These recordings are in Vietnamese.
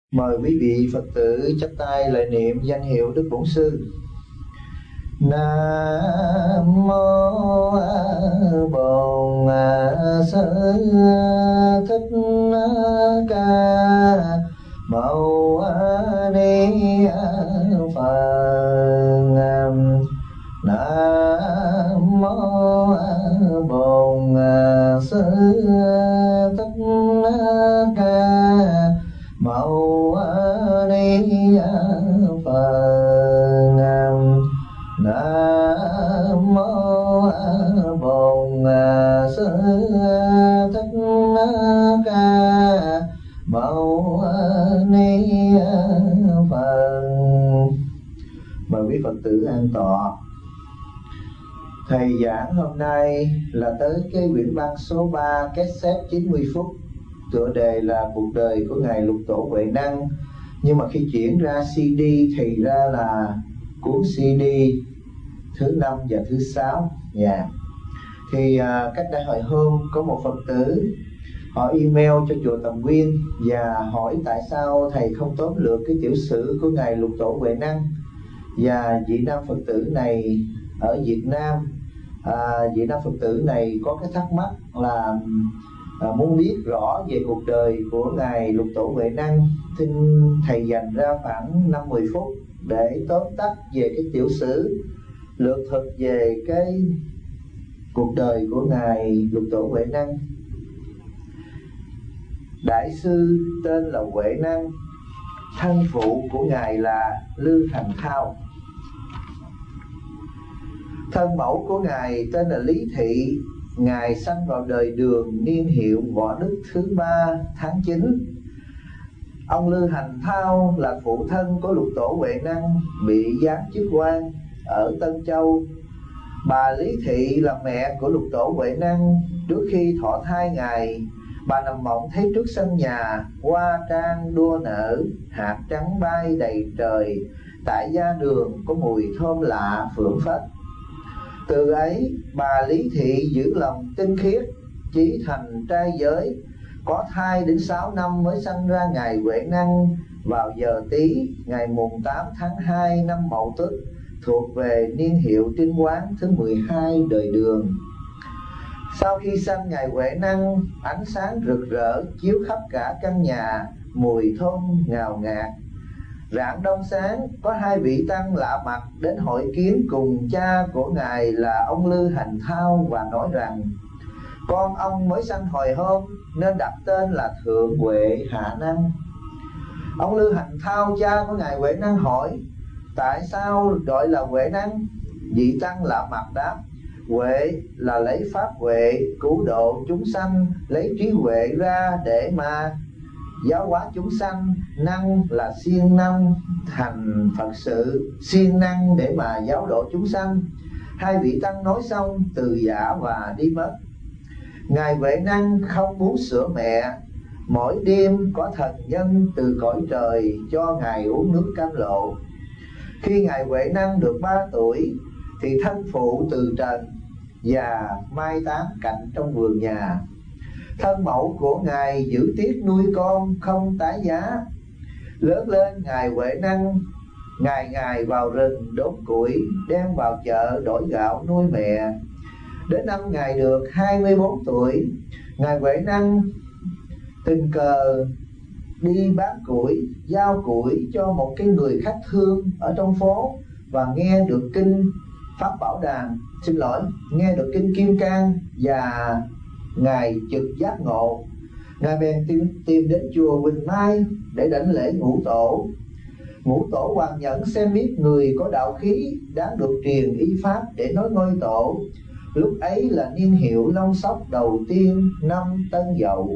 Mời quý vị Phật tử chắp tay lời niệm danh hiệu Đức Bổn Sư. Nam mô Bổn Sư Thích Ca Mâu Ni Phật. Nam mô Bổn Sư Thích Ca Mâu Ni Phật. Nam mô Bổn Sư Thích Ca Mâu Ni Phật. Mời quý Phật tử an tọa. Thầy giảng hôm nay là tới cái quyển băng số 3 cassette 90 phút, tựa đề là cuộc đời của Ngài Lục Tổ Huệ Năng. Nhưng mà khi chuyển ra CD thì ra là cuốn CD thứ 5 và thứ 6. Thì cách đây hồi hôm có một Phật tử họ email cho chùa Tầm Nguyên và hỏi tại sao thầy không tóm lược cái tiểu sử của Ngài Lục Tổ Huệ Năng. Và vị nam Phật tử này ở Việt Nam, vị nam Phật tử này có cái thắc mắc là muốn biết rõ về cuộc đời của Ngài Lục Tổ Huệ Năng. Xin thầy dành ra khoảng 5-10 phút để tóm tắt về cái tiểu sử, lược thực về cái cuộc đời của Ngài Lục Tổ Huệ Năng. Đại sư tên là Huệ Năng, thân phụ của Ngài là Lư Thành Thao. Thân mẫu của Ngài tên là Lý Thị. Ngài sanh vào đời Đường, niên hiệu Võ Đức thứ 3 tháng 9. Ông Lư Hành Thao là phụ thân của Lục Tổ Huệ Năng, bị giáng chức quan ở Tân Châu. Bà Lý Thị là mẹ của Lục Tổ Huệ Năng. Trước khi thọ thai Ngài, bà nằm mộng thấy trước sân nhà hoa trang đua nở, hạt trắng bay đầy trời, tại gia đường có mùi thơm lạ phượng phất. Từ ấy bà Lý Thị giữ lòng tinh khiết, chí thành trai giới, có thai đến 6 năm mới sanh ra Ngài Huệ Năng vào giờ Tý ngày mùng 8 tháng 2 năm Mậu Tuất, thuộc về niên hiệu Trinh Quán thứ 12 đời Đường. Sau khi sanh Ngài Huệ Năng, ánh sáng rực rỡ chiếu khắp cả căn nhà, mùi thơm ngào ngạt. Rạng đông sáng, có 2 vị tăng lạ mặt đến hội kiến cùng cha của Ngài là ông Lư Hành Thao và nói rằng: con ông mới sanh hồi hôm nên đặt tên là Thượng Huệ Hạ Năng. Ông Lư Hành Thao, cha của Ngài Huệ Năng, hỏi: tại sao gọi là Huệ Năng? Vị tăng lạ mặt đáp: Huệ là lấy pháp huệ cứu độ chúng sanh, lấy trí huệ ra để mà giáo hóa chúng sanh. Năng là siêng năng thành Phật sự, siêng năng để mà giáo độ chúng sanh. 2 vị tăng nói xong từ giả và đi mất. Ngài Huệ Năng không muốn sửa mẹ. Mỗi đêm có thần nhân từ cõi trời cho Ngài uống nước cam lộ. Khi Ngài Huệ Năng được 3 tuổi thì thân phụ từ trần và mai táng cạnh trong vườn nhà. Thân mẫu của Ngài giữ tiếc nuôi con không tái giá. Lớn lên Ngài Huệ Năng ngày vào rừng đốn củi, đem vào chợ đổi gạo nuôi mẹ. Đến năm Ngài được 24 tuổi, Ngài Huệ Năng tình cờ đi bán củi, giao củi cho một cái người khách thương ở trong phố và nghe được kinh Pháp Bảo Đàn, nghe được kinh Kim Cang và Ngài chợt giác ngộ. Ngài bèn tìm đến chùa Quỳnh Mai để đảnh lễ Ngũ Tổ. Ngũ Tổ hoàn nhận xem biết người có đạo khí đáng được truyền y pháp để nói ngôi tổ. Lúc ấy là niên hiệu Long Sóc đầu tiên năm Tân Dậu.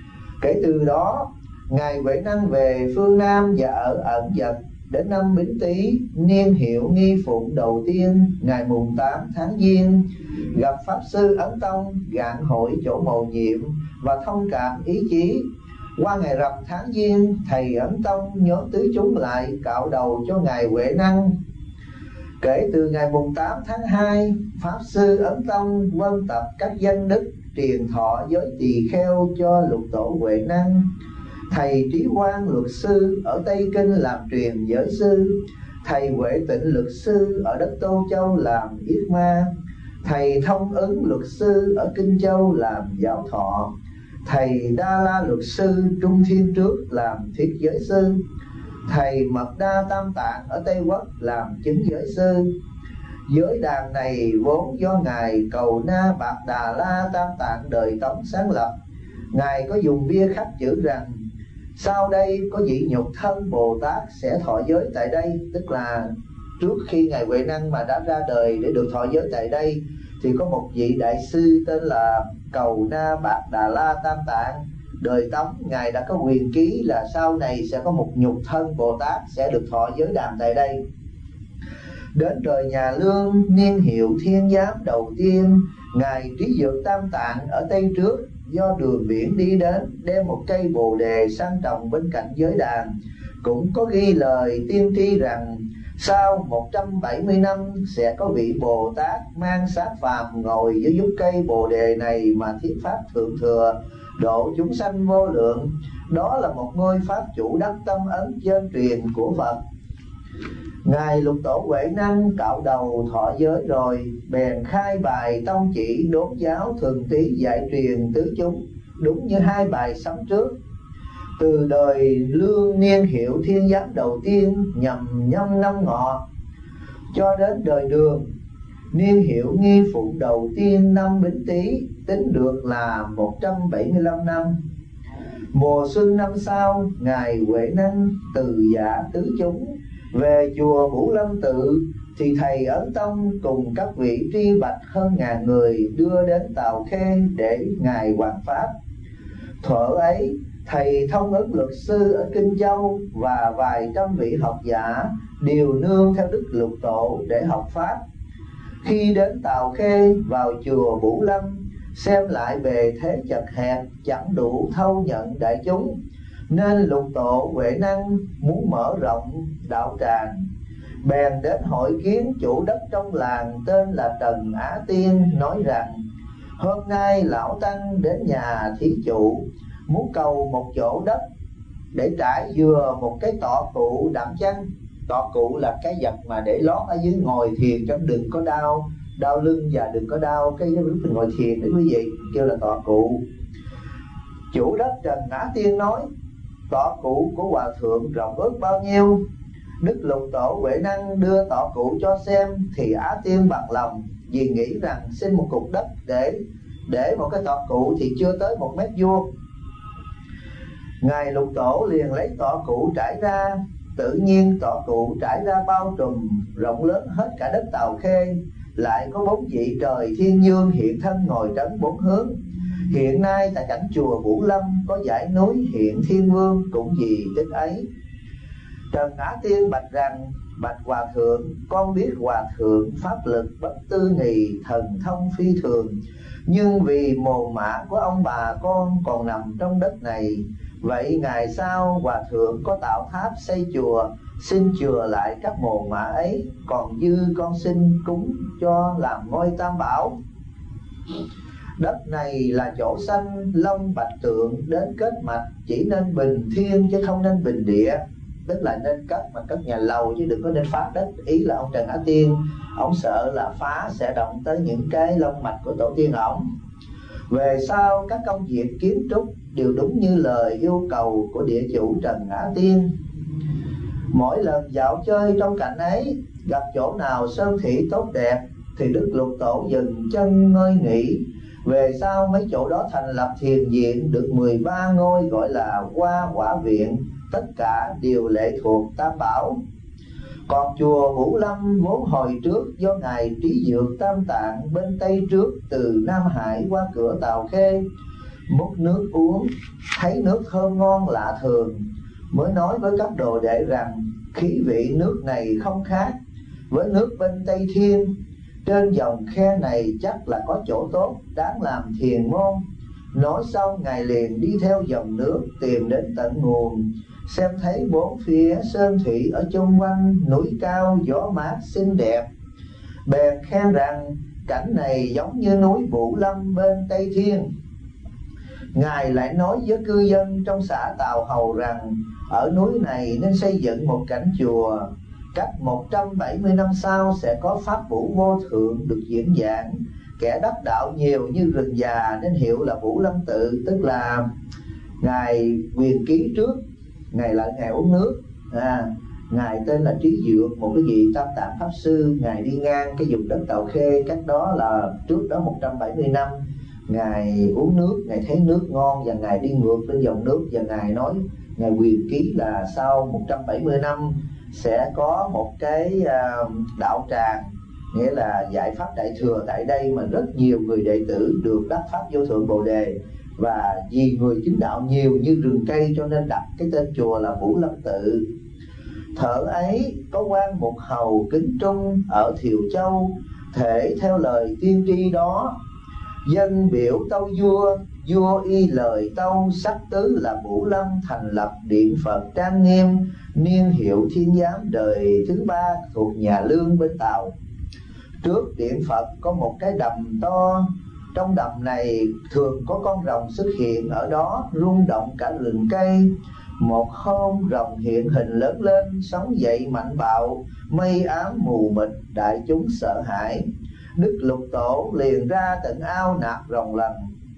Kể từ đó Ngài Huệ Năng về phương Nam và ở ẩn dật. Đến năm Bính Tý niên hiệu Nghi Phụng đầu tiên ngày mùng 8 tháng Giêng, gặp Pháp Sư Ấn Tông gạn hội chỗ mầu nhiệm và thông cảm ý chí. Qua ngày rằm tháng Giêng, thầy Ấn Tông nhóm tứ chúng lại cạo đầu cho Ngài Huệ Năng. Kể từ ngày mùng 8 tháng 2, Pháp Sư Ấn Tông vân tập các danh đức truyền thọ giới tỳ kheo cho Lục Tổ Huệ Năng. Thầy Trí Quang luật sư ở Tây Kinh làm truyền giới sư. Thầy Huệ Tịnh luật sư ở đất Tô Châu làm yết ma. Thầy Thông Ứng luật sư ở Kinh Châu làm giáo thọ. Thầy Đa La luật sư Trung Thiên Trước làm thiết giới sư. Thầy Mật Đa Tam Tạng ở Tây Quốc làm chứng giới sư. Giới đàn này vốn do Ngài Cầu Na Bạc Đà La Tam Tạng đời Tống sáng lập. Ngài có dùng bia khắc chữ rằng sau đây có vị nhục thân Bồ Tát sẽ thọ giới tại đây. Tức là trước khi Ngài Huệ Năng mà đã ra đời để được thọ giới tại đây, thì có một vị đại sư tên là Cầu Na Bạc Đà La Tam Tạng đời Tống. Ngài đã có quyền ký là sau này sẽ có một nhục thân Bồ Tát sẽ được thọ giới đàn tại đây. Đến đời nhà Lương, niên hiệu Thiên Giám đầu tiên, Ngài Trí Dược Tam Tạng ở Tây Trước do đường biển đi đến, đem một cây bồ đề sang trồng bên cạnh giới đàn. Cũng có ghi lời tiên tri rằng sau 170 năm sẽ có vị Bồ Tát mang xác phàm ngồi dưới gốc cây bồ đề này mà thuyết pháp thượng thừa, độ chúng sanh vô lượng. Đó là một ngôi pháp chủ đắc tâm ấn chân truyền của Phật. Ngài Lục Tổ Huệ Năng cạo đầu thọ giới rồi, bèn khai bài tông chỉ đốn giáo thường tí dạy truyền tứ chúng, đúng như hai bài sấm trước. Từ đời Lương niên hiệu Thiên Giám đầu tiên nhằm nhâm năm Ngọ, cho đến đời Đường niên hiệu Nghi Phụng đầu tiên năm Bính Tý, tính được là 175 năm. Mùa xuân năm sau, Ngài Huệ Năng từ giả tứ chúng về chùa Vũ Lâm Tự, thì thầy Ấn Tông cùng các vị tri bạch hơn ngàn người đưa đến Tào Khê để Ngài hoàn pháp. Thuở ấy, thầy Thông Ứng luật sư ở Kinh Châu và vài trăm vị học giả đều nương theo Đức Lục Tổ để học pháp. Khi đến Tào Khê vào chùa Vũ Lâm, xem lại bề thế chật hẹp chẳng đủ thâu nhận đại chúng, nên Lục Tổ Huệ Năng muốn mở rộng đạo tràng, bèn đến hội kiến chủ đất trong làng tên là Trần Á Tiên, nói rằng hôm nay lão tăng đến nhà thí chủ, muốn cầu một chỗ đất để trải vừa một cái tọa cụ đạm chăn. Tọa cụ là cái vật mà để lót ở dưới ngồi thiền cho đừng có đau lưng và đừng có đau cái lúc mình ngồi thiền đấy quý vị, kêu là tọa cụ. Chủ đất Trần Á Tiên nói tọa cụ của hòa thượng rộng ước bao nhiêu? Đức Lục Tổ Huệ Năng đưa tọa cụ cho xem, thì Á Tiên bằng lòng, vì nghĩ rằng xin một cục đất để một cái tọa cụ thì chưa tới 1 mét vuông. Ngài Lục Tổ liền lấy tọa cụ trải ra. Tự nhiên tọa cụ trải ra bao trùm rộng lớn hết cả đất Tào Khê. Lại có 4 vị trời thiên dương hiện thân ngồi trấn 4 hướng. Hiện nay tại cảnh chùa Vũ Lâm có dãy núi hiện Thiên Vương cũng vì tích ấy. Trần Á Tiên bạch rằng: bạch hòa thượng, con biết hòa thượng pháp lực bất tư nghì, thần thông phi thường, nhưng vì mồ mả của ông bà con còn nằm trong đất này. Vậy ngày sau hòa thượng có tạo tháp xây chùa, xin chừa lại các mồ mả ấy, còn dư con xin cúng cho làm ngôi Tam Bảo. Đất này là chỗ sanh long bạch tượng đến kết mạch, chỉ nên bình thiên chứ không nên bình địa. Tức là nên cất nhà lầu chứ đừng có nên phá đất. Ý là ông Trần Á Tiên, ông sợ là phá sẽ động tới những cái long mạch của tổ tiên ổng. Về sau các công việc kiến trúc đều đúng như lời yêu cầu của địa chủ Trần Á Tiên. Mỗi lần dạo chơi trong cảnh ấy, gặp chỗ nào sơn thủy tốt đẹp thì Đức Lục Tổ dừng chân ngơi nghỉ. Về sau mấy chỗ đó thành lập thiền viện được 13 ngôi gọi là Hoa Quả Viện, tất cả đều lệ thuộc Tam Bảo. Còn chùa Vũ Lâm vốn hồi trước do Ngài Trí Dược Tam Tạng bên Tây trước từ Nam Hải qua cửa Tào Khê múc nước uống, thấy nước thơm ngon lạ thường, mới nói với các đồ đệ rằng khí vị nước này không khác với nước bên Tây Thiên. Trên dòng khe này chắc là có chỗ tốt, đáng làm thiền môn. Nói xong Ngài liền đi theo dòng nước tìm đến tận nguồn, xem thấy 4 phía sơn thủy ở chung quanh, núi cao gió mát xinh đẹp, bèn khen rằng cảnh này giống như núi Vũ Lâm bên Tây Thiên. Ngài lại nói với cư dân trong xã Tào Hầu rằng ở núi này nên xây dựng một cảnh chùa. Cách 170 năm sau sẽ có pháp vũ vô thượng được diễn giảng. Kẻ đắc đạo nhiều như rừng già nên hiệu là Vũ Lâm Tự. Tức là Ngài Quyền Ký trước, Ngài là Ngài uống nước. Ngài tên là Trí Dược, một cái vị Tam Tạng Pháp Sư. Ngài đi ngang cái vùng đất Tàu Khê, cách đó là trước đó 170 năm. Ngài uống nước, Ngài thấy nước ngon và Ngài đi ngược lên dòng nước. Và Ngài nói, Ngài Quyền Ký là sau 170 năm sẽ có một cái đạo tràng, nghĩa là giải pháp đại thừa tại đây, mà rất nhiều người đệ tử được đắc pháp vô thượng Bồ Đề. Và vì người chứng đạo nhiều như rừng cây cho nên đặt cái tên chùa là Vũ Lâm Tự. Thở ấy có quan một hầu kính trung ở Thiều Châu, thể theo lời tiên tri đó. Dân biểu tâu vua, vua y lời tâu, sắc tứ là Vũ Lâm, thành lập điện Phật trang nghiêm, niên hiệu Thiên Giám đời thứ 3 thuộc nhà Lương bên Tàu. Trước điện Phật có một cái đầm to, trong đầm này thường có con rồng xuất hiện ở đó, rung động cả rừng cây. Một hôm rồng hiện hình lớn lên, sóng dậy mạnh bạo, mây ám mù mịt, đại chúng sợ hãi. Đức Lục Tổ liền ra tận ao nạt rồng lần: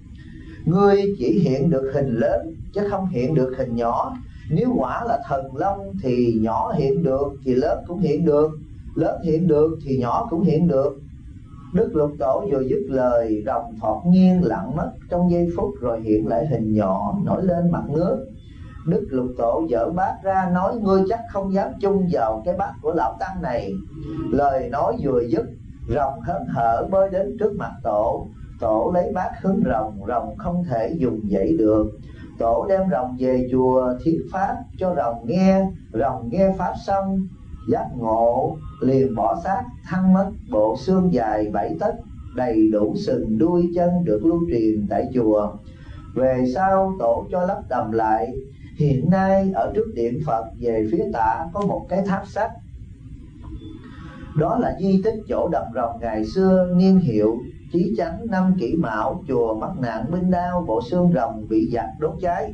ngươi chỉ hiện được hình lớn chứ không hiện được hình nhỏ. Nếu quả là thần long thì nhỏ hiện được thì lớn cũng hiện được, lớn hiện được thì nhỏ cũng hiện được. Đức Lục Tổ vừa dứt lời, rồng thọt nhiên lặng mất trong giây phút, rồi hiện lại hình nhỏ nổi lên mặt nước. Đức Lục Tổ dở bát ra nói: ngươi chắc không dám chung vào cái bát của lão tăng này. Lời nói vừa dứt, rồng hớn hở bơi đến trước mặt Tổ. Tổ lấy bát hướng rồng, rồng không thể dùng dậy được. Tổ đem rồng về chùa thuyết pháp cho rồng nghe. Rồng nghe pháp xong giác ngộ, liền bỏ xác thăng mất. Bộ xương dài 7 tấc, đầy đủ sừng đuôi chân, được lưu truyền tại chùa. Về sau Tổ cho lắp đầm lại. Hiện nay ở trước điện Phật về phía tả có một cái tháp sắt. Đó là di tích chỗ đầm rồng ngày xưa, niên hiệu Chí Chánh năm Kỷ Mão. Chùa mắc nạn binh đao, bộ xương rồng bị giặc đốt cháy.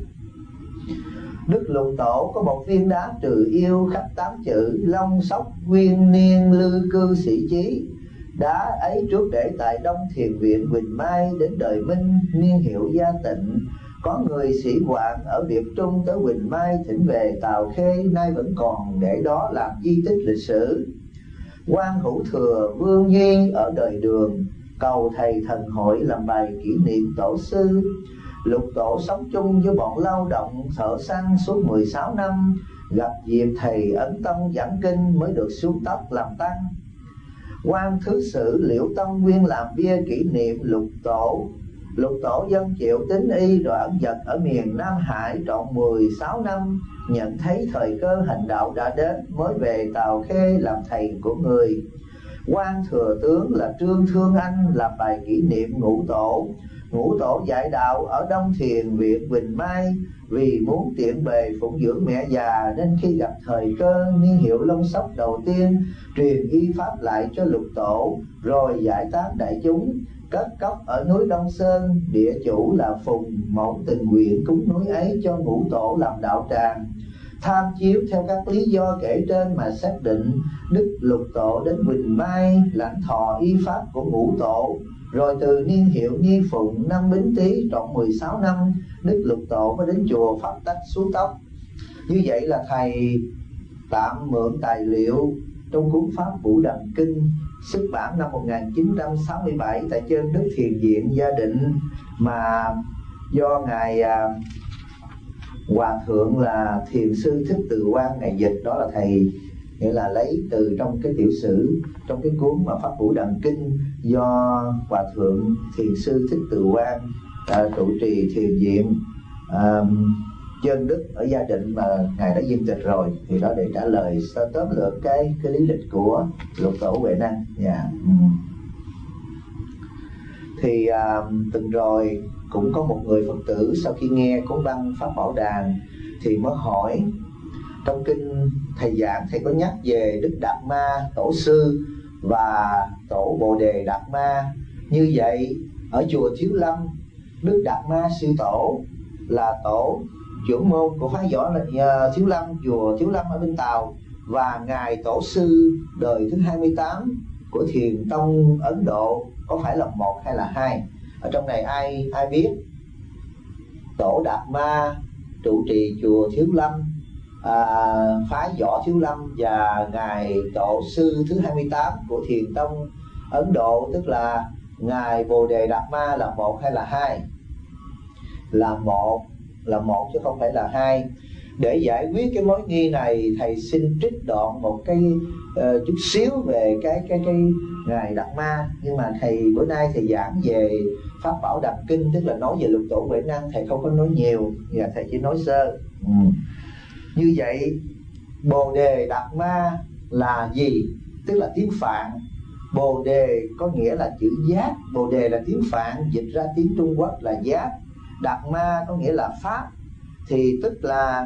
Đức Lục Tổ có một viên đá trừ yêu khắc 8 chữ: Long Sóc Nguyên Niên Lư Cư Sĩ Chí. Đá ấy trước để tại Đông Thiền Viện Quỳnh Mai đến đời Minh, niên hiệu Gia Tịnh. Có người sĩ quan ở Việt Trung tới Quỳnh Mai thỉnh về Tàu Khê, nay vẫn còn để đó làm di tích lịch sử. Quan Hữu Thừa Vương Nhi ở đời Đường cầu thầy thần hội làm bài kỷ niệm tổ sư. Lục Tổ sống chung với bọn lao động thợ săn suốt 16 năm, gặp dịp thầy Ấn Tông giảng kinh mới được xuống tóc làm tăng. Quan Thứ Sử Liễu Tông nguyên làm bia kỷ niệm Lục Tổ. Lục Tổ dân chịu tín y rồi ẩn dật ở miền Nam Hải trọn 16 năm. Nhận thấy thời cơ hành đạo đã đến mới về Tàu Khê làm thầy của người. Quan Thừa Tướng là Trương Thương Anh làm bài kỷ niệm Ngũ Tổ. Ngũ Tổ dạy đạo ở Đông Thiền Viện Quỳnh Mai. Vì muốn tiện bề phụng dưỡng mẹ già nên khi gặp thời cơ, niên hiệu Long Sóc đầu tiên truyền y pháp lại cho Lục Tổ, rồi giải tán đại chúng. Cất cốc ở núi Đông Sơn, địa chủ là Phùng Mẫu tình nguyện cúng núi ấy cho Ngũ Tổ làm đạo tràng. Tham chiếu theo các lý do kể trên mà xác định Đức Lục Tổ đến Quỳnh Mai lãnh thọ y pháp của Ngũ Tổ. Rồi từ niên hiệu Nghi Phụng năm Bính Tý trọn 16 năm, Đức Lục Tổ mới đến chùa phát tách xuống tóc. Như vậy là thầy tạm mượn tài liệu trong cuốn Pháp Vũ Đằng Kinh, xuất bản năm 1967 tại trên Đức Thiền Viện Gia Định, mà do Ngài Hòa Thượng là Thiền sư Thích Từ Quang Ngài dịch. Đó là thầy nghĩa là lấy từ trong cái tiểu sử, trong cái cuốn mà Pháp Vũ Đằng Kinh do Hòa Thượng Thiền sư Thích Từ Quang trụ trì Thiền Viện Chân Đức ở Gia Định mà Ngài đã viên tịch rồi, thì đó để trả lời tóm lược cái lý lịch của Lục Tổ Huệ Năng. Thì từng rồi cũng có một người Phật tử sau khi nghe cuốn băng Pháp Bảo Đàn thì mới hỏi, trong kinh thầy giảng thầy có nhắc về Đức Đạt Ma Tổ sư và Tổ Bồ Đề Đạt Ma. Như vậy ở chùa Thiếu Lâm Đức Đạt Ma Sư Tổ là tổ trưởng môn của phái võ Thiếu Lâm, chùa Thiếu Lâm ở Vinh Tàu, và ngài tổ sư đời thứ 28 của Thiền tông Ấn Độ có phải là 1 hay là 2? Ở trong này ai biết? Tổ Đạt Ma trụ trì chùa Thiếu Lâm, phái võ Thiếu Lâm, và ngài tổ sư thứ 28 của Thiền tông Ấn Độ, tức là ngài Bồ Đề Đạt Ma, là 1 hay là 2? Là một chứ không phải là 2. Để giải quyết cái mối nghi này, thầy xin trích đoạn một cái chút xíu về cái ngài Đạt Ma. Nhưng mà thầy bữa nay thầy giảng về Pháp Bảo Đàm Kinh, tức là nói về lục tổ huệ năng, thầy không có nói nhiều, và thầy chỉ nói sơ. Như vậy Bồ Đề Đạt Ma là gì? Tức là tiếng Phạn. Bồ Đề có nghĩa là chữ giác. Bồ Đề là tiếng Phạn, dịch ra tiếng Trung Quốc là giác. Đạt Ma có nghĩa là pháp. Thì tức là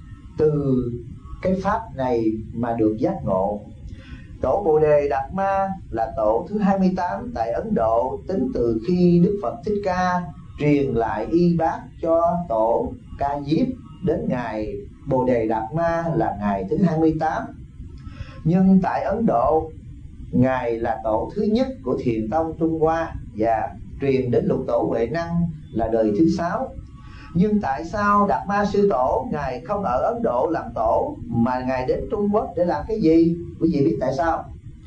từ cái pháp này mà được giác ngộ. Tổ Bồ Đề Đạt Ma là tổ thứ 28 tại Ấn Độ, tính từ khi Đức Phật Thích Ca truyền lại y bát cho tổ Ca Diếp đến ngày Bồ Đề Đạt Ma là ngày thứ 28. Nhưng tại Ấn Độ, ngài là tổ thứ nhất của Thiền tông Trung Hoa và truyền đến lục tổ huệ năng là đời thứ 6. Nhưng tại sao Đạt Ma Sư Tổ ngài không ở Ấn Độ làm tổ mà ngài đến Trung Quốc để làm cái gì? Quý vị biết tại sao?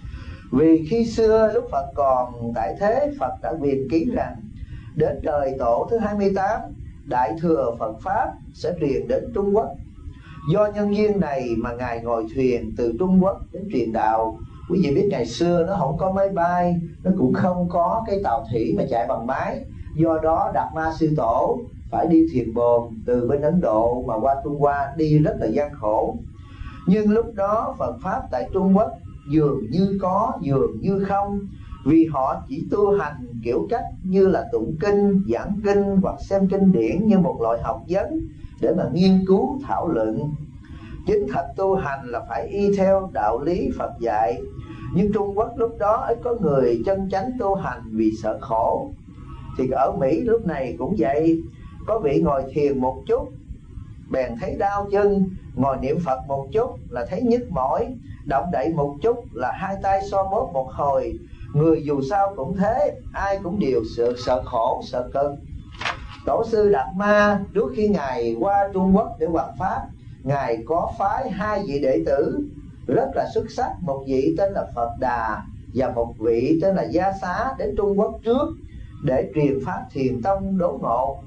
Vì khi xưa lúc Phật còn tại thế, Phật đã viền ký rằng đến đời tổ thứ 28, Đại thừa Phật Pháp sẽ truyền đến Trung Quốc. Do nhân duyên này mà ngài ngồi thuyền từ Trung Quốc đến truyền đạo. Quý vị biết ngày xưa nó không có máy bay, nó cũng không có cái tàu thủy mà chạy bằng máy. Do đó Đạt Ma Sư Tổ phải đi thuyền bồn từ bên Ấn Độ mà qua Trung Hoa, đi rất là gian khổ. Nhưng lúc đó Phật Pháp tại Trung Quốc dường như có, dường như không. Vì họ chỉ tu hành kiểu cách như là tụng kinh, giảng kinh hoặc xem kinh điển như một loại học vấn để mà nghiên cứu thảo luận. Chính thật tu hành là phải y theo đạo lý Phật dạy. Nhưng Trung Quốc lúc đó ít có người chân chánh tu hành vì sợ khổ. Thì ở Mỹ lúc này cũng vậy. Có vị ngồi thiền một chút bèn thấy đau chân, ngồi niệm Phật một chút là thấy nhức mỏi, động đậy một chút là hai tay so bóp một hồi. Người dù sao cũng thế, ai cũng đều sợ khổ, sợ cực. Tổ sư Đạt Ma trước khi ngài qua Trung Quốc để hoằng pháp, ngài có phái 2 vị đệ tử rất là xuất sắc. Một vị tên là Phật Đà và một vị tên là Gia Xá đến Trung Quốc trước để truyền pháp Thiền tông đốn ngộ.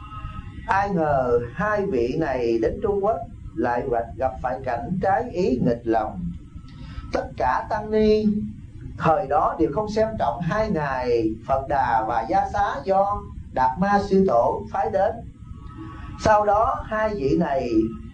Ai ngờ 2 vị này đến Trung Quốc lại gặp phải cảnh trái ý nghịch lòng. Tất cả tăng ni thời đó đều không xem trọng 2 ngài Phật Đà và Gia Xá do Đạt Ma Sư Tổ phái đến. Sau đó 2 vị này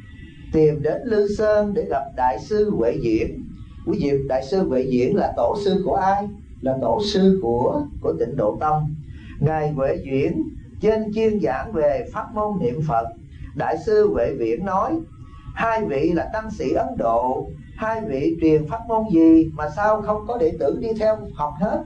tìm đến Lư Sơn để gặp Đại sư Huệ Diễn. Quý vị, Đại sư Huệ Diễn là tổ sư của ai? Là tổ sư của Tịnh Độ Tông. Ngài Huệ Diễn trên chuyên giảng về pháp môn niệm Phật. Đại sư Huệ Viễn nói: 2 vị là tăng sĩ Ấn Độ, 2 vị truyền pháp môn gì mà sao không có đệ tử đi theo học hết?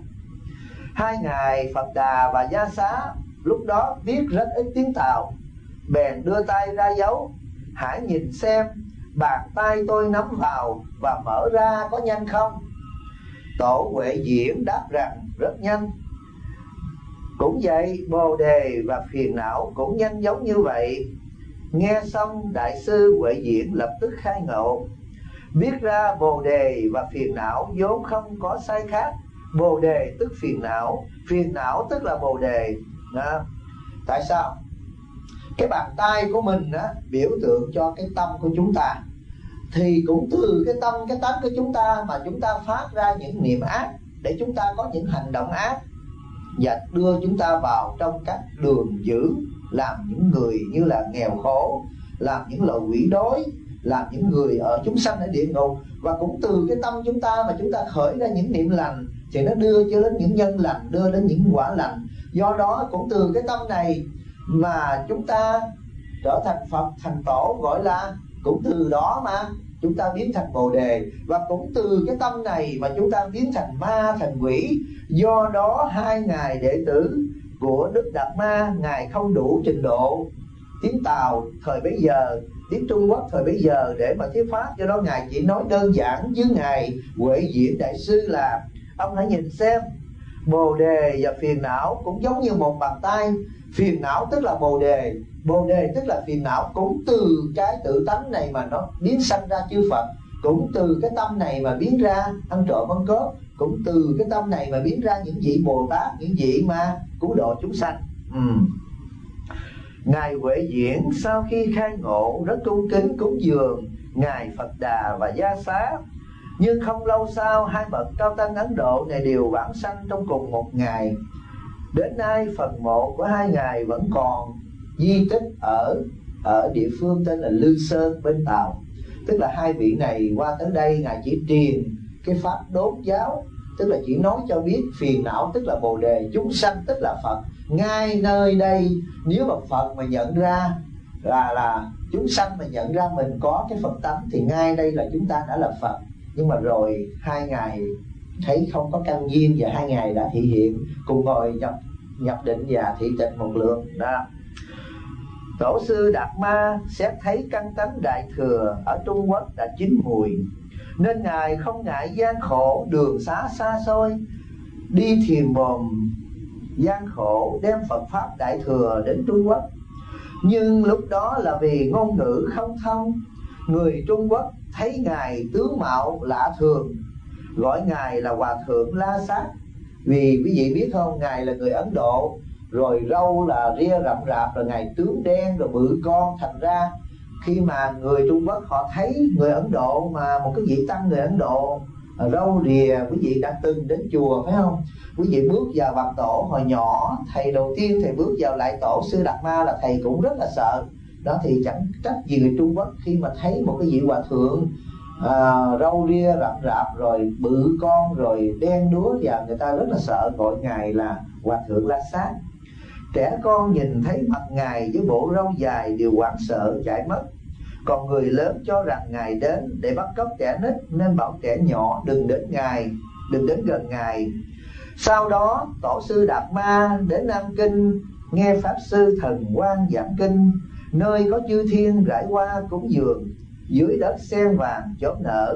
2 ngài Phật Đà và Gia Xá lúc đó biết rất ít tiếng Tàu, bèn đưa tay ra dấu: hãy nhìn xem bàn tay tôi nắm vào và mở ra có nhanh không? Tổ Huệ Diễn đáp rằng rất nhanh. Cũng vậy, bồ đề và phiền não cũng nhanh giống như vậy. Nghe xong, Đại sư Huệ Diễn lập tức khai ngộ, biết ra bồ đề và phiền não vốn không có sai khác. Bồ đề tức phiền não tức là bồ đề. Tại sao? Cái bàn tay của mình á, biểu tượng cho cái tâm của chúng ta. Thì cũng từ cái tâm, cái tánh của chúng ta mà chúng ta phát ra những niệm ác, để chúng ta có những hành động ác và đưa chúng ta vào trong các đường dữ, làm những người như là nghèo khổ, làm những loại quỷ đói, làm những người ở chúng sanh ở địa ngục. Và cũng từ cái tâm chúng ta mà chúng ta khởi ra những niệm lành thì nó đưa cho đến những nhân lành, đưa đến những quả lành. Do đó cũng từ cái tâm này mà chúng ta trở thành Phật, thành Tổ, gọi là cũng từ đó mà chúng ta biến thành bồ đề. Và cũng từ cái tâm này mà chúng ta biến thành ma, thành quỷ. Do đó 2 ngài đệ tử của Đức Đạt Ma ngài không đủ trình độ tiếng Tàu thời bấy giờ, tiếng Trung Quốc thời bấy giờ để mà thuyết pháp. Do đó ngài chỉ nói đơn giản với ngài Huệ Diễn đại sư là: ông hãy nhìn xem, bồ đề và phiền não cũng giống như một bàn tay. Phiền não tức là bồ đề tức là phiền não. Cũng từ cái tự tánh này mà nó biến sanh ra chư Phật. Cũng từ cái tâm này mà biến ra ăn trộm ăn cướp. Cũng từ cái tâm này mà biến ra những vị Bồ Tát, những vị mà cứu độ chúng sanh. Ngài Huệ Diễn sau khi khai ngộ rất cung kính cúng dường ngài Phật Đà và Gia Xá. Nhưng không lâu sau, hai bậc cao tăng Ấn Độ này đều vãng sanh trong cùng một ngày. Đến nay phần mộ của hai ngài vẫn còn di tích ở địa phương tên là Lương Sơn bên Tàu. Tức là hai vị này qua tới đây ngài chỉ truyền cái pháp đốt giáo, tức là chỉ nói cho biết phiền não tức là bồ đề, chúng sanh tức là Phật. Ngay nơi đây nếu mà Phật mà nhận ra là chúng sanh mà nhận ra mình có cái Phật tánh thì ngay đây là chúng ta đã là Phật. Nhưng mà rồi hai ngài thấy không có căn duyên và hai ngài đã thị hiện cùng ngồi nhập định và thị tịch một lượng đó. Tổ sư Đạt Ma xét thấy căn tánh đại thừa ở Trung Quốc đã chín mùi, nên ngài không ngại gian khổ đường xá xa xôi, đi thuyền buồm gian khổ đem Phật pháp đại thừa đến Trung Quốc. Nhưng lúc đó là vì ngôn ngữ không thông, người Trung Quốc thấy ngài tướng mạo lạ thường, gọi ngài là Hòa Thượng La Sát. Vì quý vị biết không, ngài là người Ấn Độ, rồi râu là ria rậm rạp, rồi ngài tướng đen rồi bự con. Thành ra khi mà người Trung Quốc họ thấy người Ấn Độ, mà một cái vị tăng người Ấn Độ râu rìa, quý vị đã từng đến chùa phải không? Quý vị bước vào bằng tổ hồi nhỏ, thầy đầu tiên thầy bước vào lại tổ sư Đạt Ma là thầy cũng rất là sợ. Đó thì chẳng trách gì người Trung Quốc khi mà thấy một cái vị hòa thượng râu ria rậm rạp rồi bự con rồi đen đúa, và người ta rất là sợ, gọi ngài là Hòa Thượng La Sát. Trẻ con nhìn thấy mặt ngài với bộ râu dài đều hoảng sợ chạy mất. Còn người lớn cho rằng ngài đến để bắt cóc trẻ nít, nên bảo trẻ nhỏ đừng đến gần ngài. Sau đó tổ sư Đạt Ma đến Nam Kinh nghe pháp sư Thần Quang giảng kinh, nơi có chư thiên rải hoa cúng dường, dưới đất sen vàng chớp nở.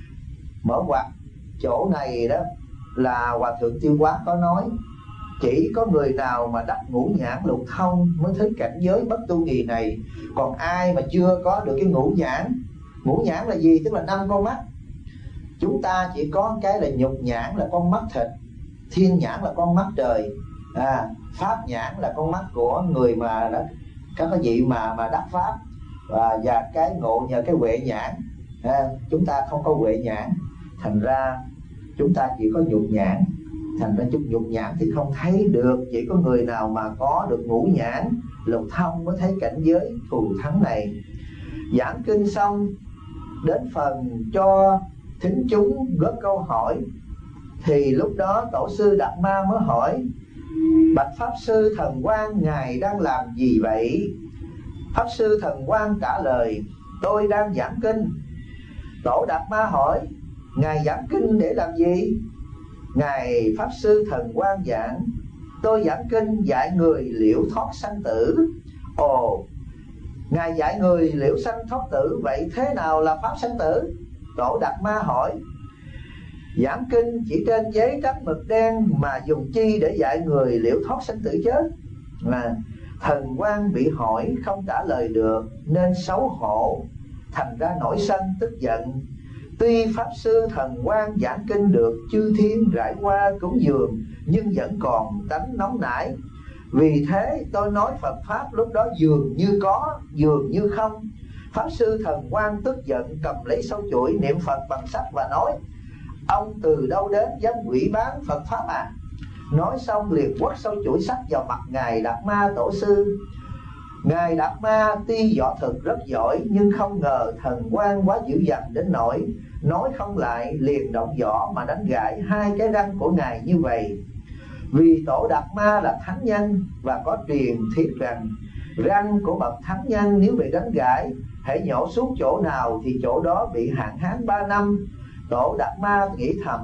Mở ngoặt chỗ này đó là Hòa Thượng Tiêu Quá có nói, chỉ có người nào mà đắc ngũ nhãn lục thông mới thấy cảnh giới bất tu kỳ này. Còn ai mà chưa có được cái ngũ nhãn là gì? Tức là 5 con mắt. Chúng ta chỉ có cái là nhục nhãn là con mắt thịt, thiên nhãn là con mắt trời, pháp nhãn là con mắt của người mà đã các cái vị mà đắc pháp, và cái ngộ nhờ cái huệ nhãn. Chúng ta không có huệ nhãn, thành ra chúng ta chỉ có nhục nhãn. Thành ra chút nhục nhãn thì không thấy được. Chỉ có người nào mà có được ngũ nhãn lục thông mới thấy cảnh giới thù thắng này. Giảng kinh xong, đến phần cho thính chúng góp câu hỏi, thì lúc đó tổ sư Đạt Ma mới hỏi: bạch pháp sư Thần Quang, ngài đang làm gì vậy? Pháp sư Thần Quang trả lời: tôi đang giảng kinh. Tổ Đạt Ma hỏi: ngài giảng kinh để làm gì? Ngài pháp sư Thần Quang giảng: tôi giảng kinh dạy người liễu thoát sanh tử. Ồ, ngài dạy người liễu sanh thoát tử, vậy thế nào là pháp sanh tử? Tổ Đạt Ma hỏi: giảng kinh chỉ trên giấy trắng mực đen, mà dùng chi để dạy người liễu thoát sanh tử chết? Thần Quang bị hỏi không trả lời được nên xấu hổ, thành ra nổi sân tức giận. Tuy pháp sư Thần Quang giảng kinh được chư thiên rải hoa cúng dường, nhưng vẫn còn tánh nóng nảy. Vì thế tôi nói Phật pháp lúc đó dường như có, dường như không. Pháp sư Thần Quang tức giận cầm lấy sâu chuỗi niệm Phật bằng sách và nói: ông từ đâu đến dám quỷ bán Phật pháp à? Nói xong liền quất sâu chuỗi sắt vào mặt ngài Đạt Ma tổ sư. Ngài Đạt Ma tuy võ thực rất giỏi, nhưng không ngờ Thần Quang quá dữ dằn đến nỗi nói không lại, liền động võ mà đánh gãy 2 cái răng của ngài như vậy. Vì tổ Đạt Ma là thánh nhân, và có truyền thuyết rằng răng của bậc thánh nhân nếu bị đánh gãy, hãy nhổ xuống chỗ nào thì chỗ đó bị hạn hán 3 năm. Tổ Đạt Ma nghĩ thầm: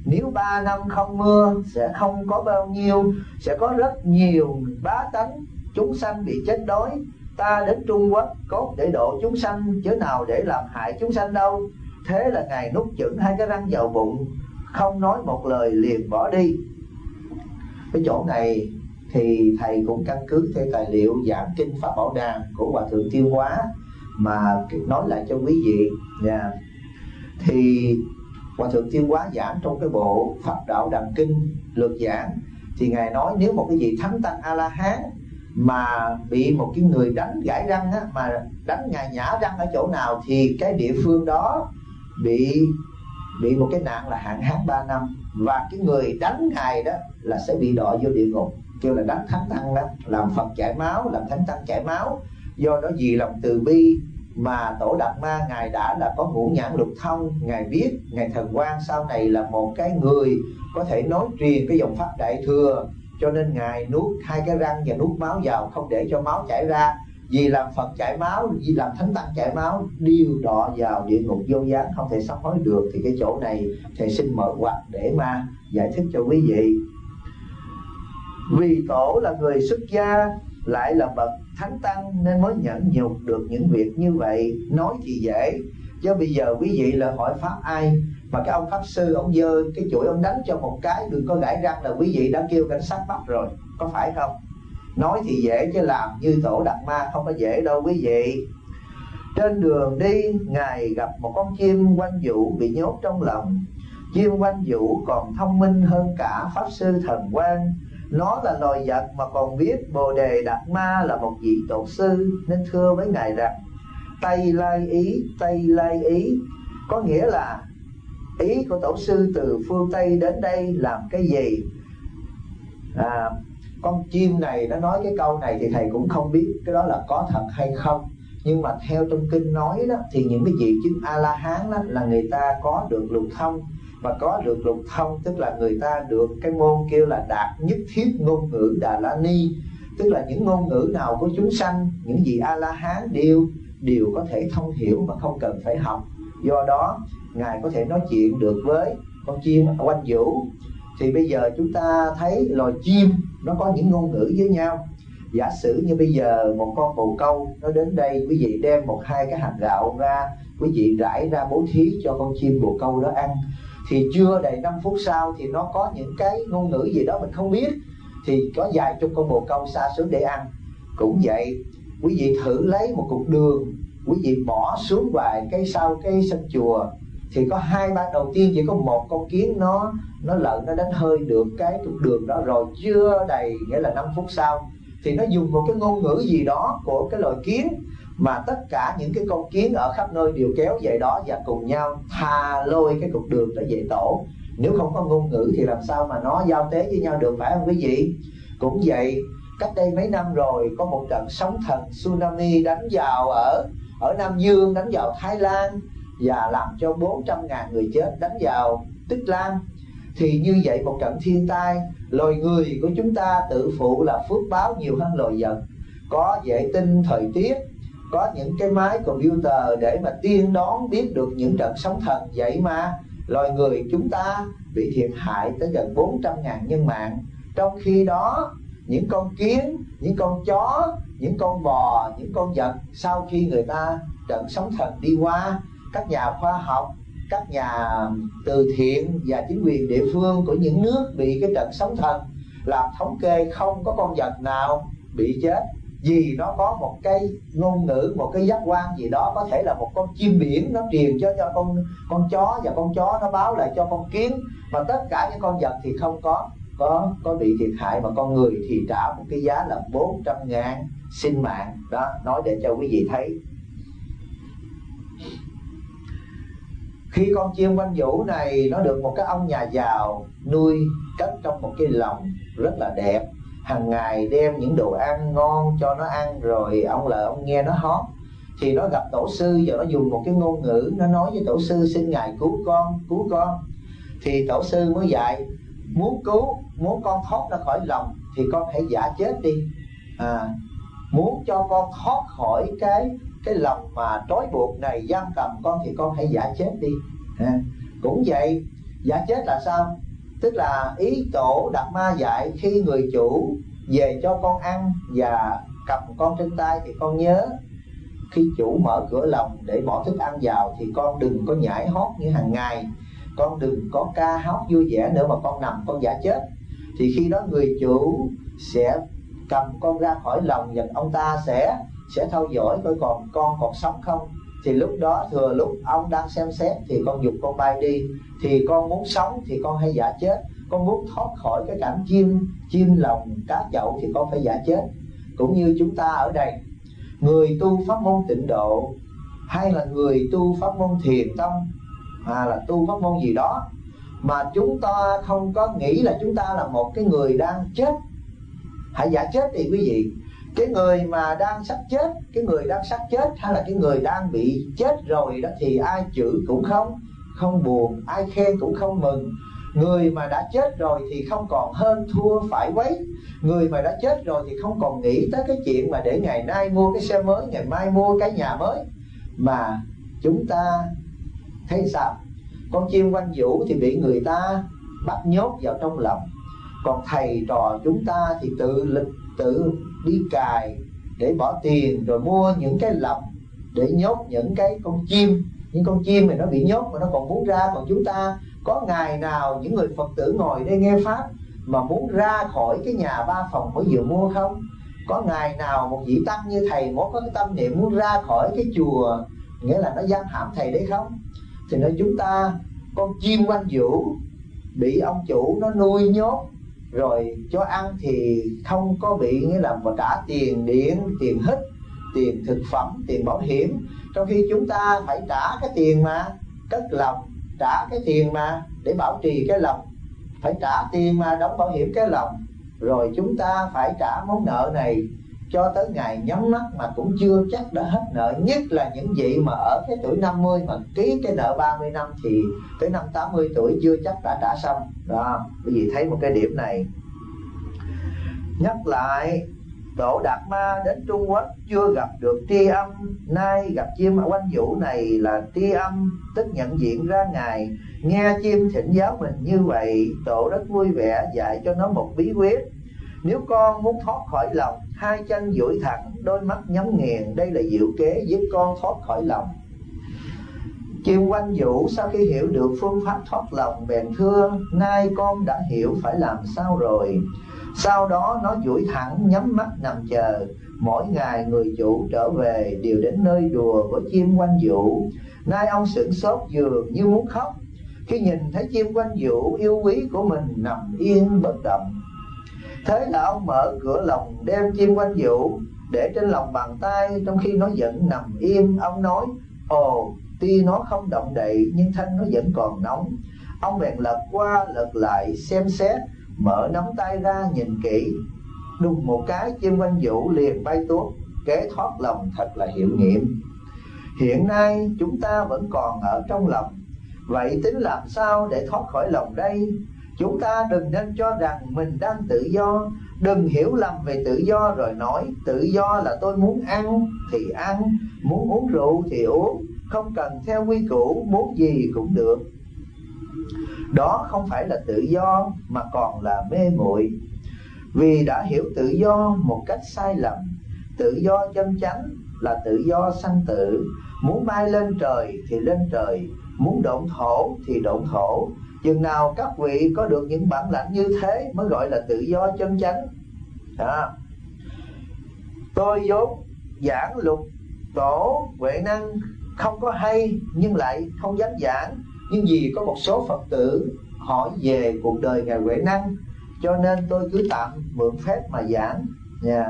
Nếu 3 năm không mưa sẽ không có bao nhiêu, sẽ có rất nhiều bá tánh chúng sanh bị chết đói. Ta đến Trung Quốc cốt để độ chúng sanh, chứ nào để làm hại chúng sanh đâu. Thế là Ngài nuốt chửng 2 cái răng vào bụng, không nói một lời liền bỏ đi. Cái chỗ này thì thầy cũng căn cứ theo tài liệu giảng kinh Pháp Bảo Đàn của Hòa Thượng Tiêu Hóa mà nói lại cho quý vị nha. Thì Hòa Thượng Tiêu Hóa giảng trong cái bộ Pháp Đạo Đàn Kinh lược giảng, thì Ngài nói nếu một cái vị thánh tăng A-la-hán mà bị một cái người đánh gãy răng á, mà đánh Ngài nhả răng ở chỗ nào thì cái địa phương đó bị một cái nạn là hạn hán 3 năm. Và cái người đánh Ngài đó là sẽ bị đọa vô địa ngục, kêu là đánh thánh tăng đó, làm Phật chảy máu, làm thánh tăng chảy máu. Do đó vì lòng từ bi mà Tổ Đạt Ma Ngài đã là có ngũ nhãn lục thông. Ngài biết Ngài Thần Quang sau này là một cái người có thể nối truyền cái dòng pháp Đại Thừa, cho nên Ngài nuốt 2 cái răng và nuốt máu vào, không để cho máu chảy ra. Vì làm Phật chảy máu, vì làm thánh tăng chảy máu, đều đọa vào địa ngục vô gián, không thể sám hối được. Thì cái chỗ này thầy xin mở ngoặt để mà giải thích cho quý vị. Vì Tổ là người xuất gia, lại là bậc thánh tăng, nên mới nhẫn nhục được những việc như vậy. Nói thì dễ, chứ bây giờ quý vị là hỏi pháp ai mà cái ông pháp sư ông giơ cái chổi ông đánh cho một cái đừng có gãy răng là quý vị đã kêu cảnh sát bắt rồi, có phải không? Nói thì dễ chứ làm như Tổ Đạt Ma không có dễ đâu quý vị. Trên đường đi Ngài gặp một con chim quanh vũ bị nhốt trong lòng. Chim quanh vũ còn thông minh hơn cả Pháp Sư Thần Quang. Nó là loài vật mà còn biết Bồ Đề Đạt Ma là một vị tổ sư, nên thưa với Ngài rằng Tây Lai Ý, Tây Lai Ý, có nghĩa là ý của tổ sư từ phương Tây đến đây làm cái gì? Con chim này nó nói cái câu này thì thầy cũng không biết cái đó là có thật hay không. Nhưng mà theo trong kinh nói đó, thì những cái vị chứng A-la-hán đó là người ta có được lục thông. Và có được lục thông tức là người ta được cái môn kêu là đạt nhất thiết ngôn ngữ Đà La Ni. Tức là những ngôn ngữ nào của chúng sanh, những vị A-la-hán đều có thể thông hiểu mà không cần phải học. Do đó Ngài có thể nói chuyện được với con chim quanh vũ. Thì bây giờ chúng ta thấy loài chim nó có những ngôn ngữ với nhau. Giả sử như bây giờ một con bồ câu nó đến đây, quý vị đem 1-2 cái hạt gạo ra, quý vị rải ra bố thí cho con chim bồ câu đó ăn. Thì chưa đầy 5 phút sau thì nó có những cái ngôn ngữ gì đó mình không biết, thì có vài chục con bồ câu sa xuống để ăn. Cũng vậy, quý vị thử lấy một cục đường, quý vị bỏ xuống vài cái sau cái sân chùa, thì có 2-3 đầu tiên chỉ có một con kiến nó lợn nó đánh hơi được cái cục đường đó rồi. Chưa đầy nghĩa là 5 phút sau thì nó dùng một cái ngôn ngữ gì đó của cái loài kiến mà tất cả những cái con kiến ở khắp nơi đều kéo về đó và cùng nhau thà lôi cái cục đường đó về tổ. Nếu không có ngôn ngữ thì làm sao mà nó giao tế với nhau được, phải không quý vị? Cũng vậy, cách đây mấy năm rồi có một trận sóng thần tsunami đánh vào ở Nam Dương, đánh vào Thái Lan và làm cho 400.000 người chết, đánh vào Tích Lan. Thì như vậy một trận thiên tai, loài người của chúng ta tự phụ là phước báo nhiều hơn loài vật. Có vệ tinh thời tiết, có những cái máy computer để mà tiên đoán biết được những trận sóng thần. Vậy mà loài người chúng ta bị thiệt hại tới gần 400.000 nhân mạng. Trong khi đó những con kiến, những con chó, những con bò, những con vật, sau khi người ta trận sóng thần đi qua, các nhà khoa học, các nhà từ thiện và chính quyền địa phương của những nước bị cái trận sóng thần làm thống kê không có con vật nào bị chết, vì nó có một cái ngôn ngữ, một cái giác quan gì đó. Có thể là một con chim biển nó truyền cho con chó, và con chó nó báo lại cho con kiến, mà tất cả những con vật thì không có bị thiệt hại, mà con người thì trả một cái giá là 400.000 sinh mạng. Đó, nói để cho quý vị thấy. Khi con chim quanh vũ này nó được một cái ông nhà giàu nuôi cất trong một cái lồng rất là đẹp, hàng ngày đem những đồ ăn ngon cho nó ăn, rồi ông nghe nó hót. Thì nó gặp tổ sư và nó dùng một cái ngôn ngữ, nó nói với tổ sư xin ngài cứu con. Thì tổ sư mới dạy muốn con thoát ra khỏi lòng thì con hãy giả chết đi. Muốn cho con thoát khỏi cái lòng mà trói buộc này giam cầm con thì con hãy giả chết đi. Cũng vậy, Giả chết là sao? Tức là ý Tổ Đạt Ma dạy khi người chủ về cho con ăn và cầm con trên tay thì con nhớ khi chủ mở cửa lòng để bỏ thức ăn vào thì con đừng có nhảy hót như hàng ngày, con đừng có ca hót vui vẻ nữa mà con nằm con giả chết. Thì khi đó người chủ sẽ cầm con ra khỏi lòng và ông ta sẽ theo dõi coi con còn sống không. Thì lúc đó thừa lúc ông đang xem xét thì con giục con bay đi. Thì con muốn sống thì con hay giả chết. Con muốn thoát khỏi cái cảnh chim lòng cá chậu thì con phải giả chết. Cũng như chúng ta ở đây, người tu pháp môn tịnh độ hay là người tu pháp môn thiền tông là tu pháp môn gì đó, mà chúng ta không có nghĩ là chúng ta là một cái người đang chết, hãy giả chết đi quý vị. Cái người mà đang sắp chết, cái người đang sắp chết hay là cái người đang bị chết rồi đó thì ai chửi cũng không buồn, ai khen cũng không mừng. Người mà đã chết rồi thì không còn hơn thua phải quấy. Người mà đã chết rồi thì không còn nghĩ tới cái chuyện mà để ngày nay mua cái xe mới, ngày mai mua cái nhà mới. Mà chúng ta thấy sao? Con chim quanh vũ thì bị người ta bắt nhốt vào trong lòng. Còn thầy trò chúng ta thì tự đi cài để bỏ tiền rồi mua những cái lồng để nhốt những cái con chim. Những con chim này nó bị nhốt mà nó còn muốn ra. Còn chúng ta có ngày nào những người Phật tử ngồi đây nghe pháp mà muốn ra khỏi cái nhà 3 phòng mới vừa mua không? Có ngày nào một vị tăng như thầy mới có cái tâm niệm muốn ra khỏi cái chùa, nghĩa là nó giam hãm thầy đấy không? Thì nói chúng ta con chim quanh vũ bị ông chủ nó nuôi nhốt rồi cho ăn thì không có bị, nghĩa là mà trả tiền điện, tiền hít, tiền thực phẩm, tiền bảo hiểm. Trong khi chúng ta phải trả cái tiền mà cất lòng, trả cái tiền mà để bảo trì cái lòng, phải trả tiền mà đóng bảo hiểm cái lòng. Rồi chúng ta phải trả món nợ này cho tới ngày nhắm mắt mà cũng chưa chắc đã hết nợ. Nhất là những vị mà ở cái tuổi 50 mà ký cái nợ 30 năm thì tới năm 80 tuổi chưa chắc đã trả xong. Đó, quý vị thấy một cái điểm này. Nhắc lại, Tổ Đạt Ma đến Trung Quốc chưa gặp được tri âm, nay gặp chim quanh vũ này là tri âm, tức nhận diện ra Ngài. Nghe chim thỉnh giáo mình như vậy, Tổ rất vui vẻ dạy cho nó một bí quyết. Nếu con muốn thoát khỏi lòng, hai chân duỗi thẳng, đôi mắt nhắm nghiền, đây là diệu kế giúp con thoát khỏi lòng. Chim quanh vũ sau khi hiểu được phương pháp thoát lòng bèn thưa: nay con đã hiểu phải làm sao rồi. Sau đó nó duỗi thẳng nhắm mắt nằm chờ. Mỗi ngày người chủ trở về đều đến nơi đùa với chim quanh vũ. Nay ông sửng sốt dường như muốn khóc khi nhìn thấy chim quanh vũ yêu quý của mình nằm yên bất động. Thế là ông mở cửa lòng đem chim quanh vũ để trên lòng bàn tay. Trong khi nó vẫn nằm im, ông nói: ồ, tuy nó không động đậy nhưng thân nó vẫn còn nóng. Ông bèn lật qua lật lại xem xét, mở nắm tay ra nhìn kỹ. Đùng một cái, chim quanh vũ liền bay tuốt. Kế thoát lòng thật là hiệu nghiệm. Hiện nay chúng ta vẫn còn ở trong lòng. Vậy tính làm sao để thoát khỏi lòng đây? Chúng ta đừng nên cho rằng mình đang tự do. Đừng hiểu lầm về tự do rồi nói tự do là tôi muốn ăn thì ăn, muốn uống rượu thì uống, không cần theo quy củ, muốn gì cũng được. Đó không phải là tự do mà còn là mê muội. Vì đã hiểu tự do một cách sai lầm. Tự do chân chánh là tự do sanh tử. Muốn bay lên trời thì lên trời, muốn độn thổ thì độn thổ. Chừng nào các vị có được những bản lãnh như thế mới gọi là tự do chân chánh. Tôi vốn giảng Lục Tổ Huệ Năng không có hay nhưng lại không dám giảng. Nhưng vì có một số Phật tử hỏi về cuộc đời Ngài Huệ Năng, cho nên tôi cứ tạm mượn phép mà giảng nha.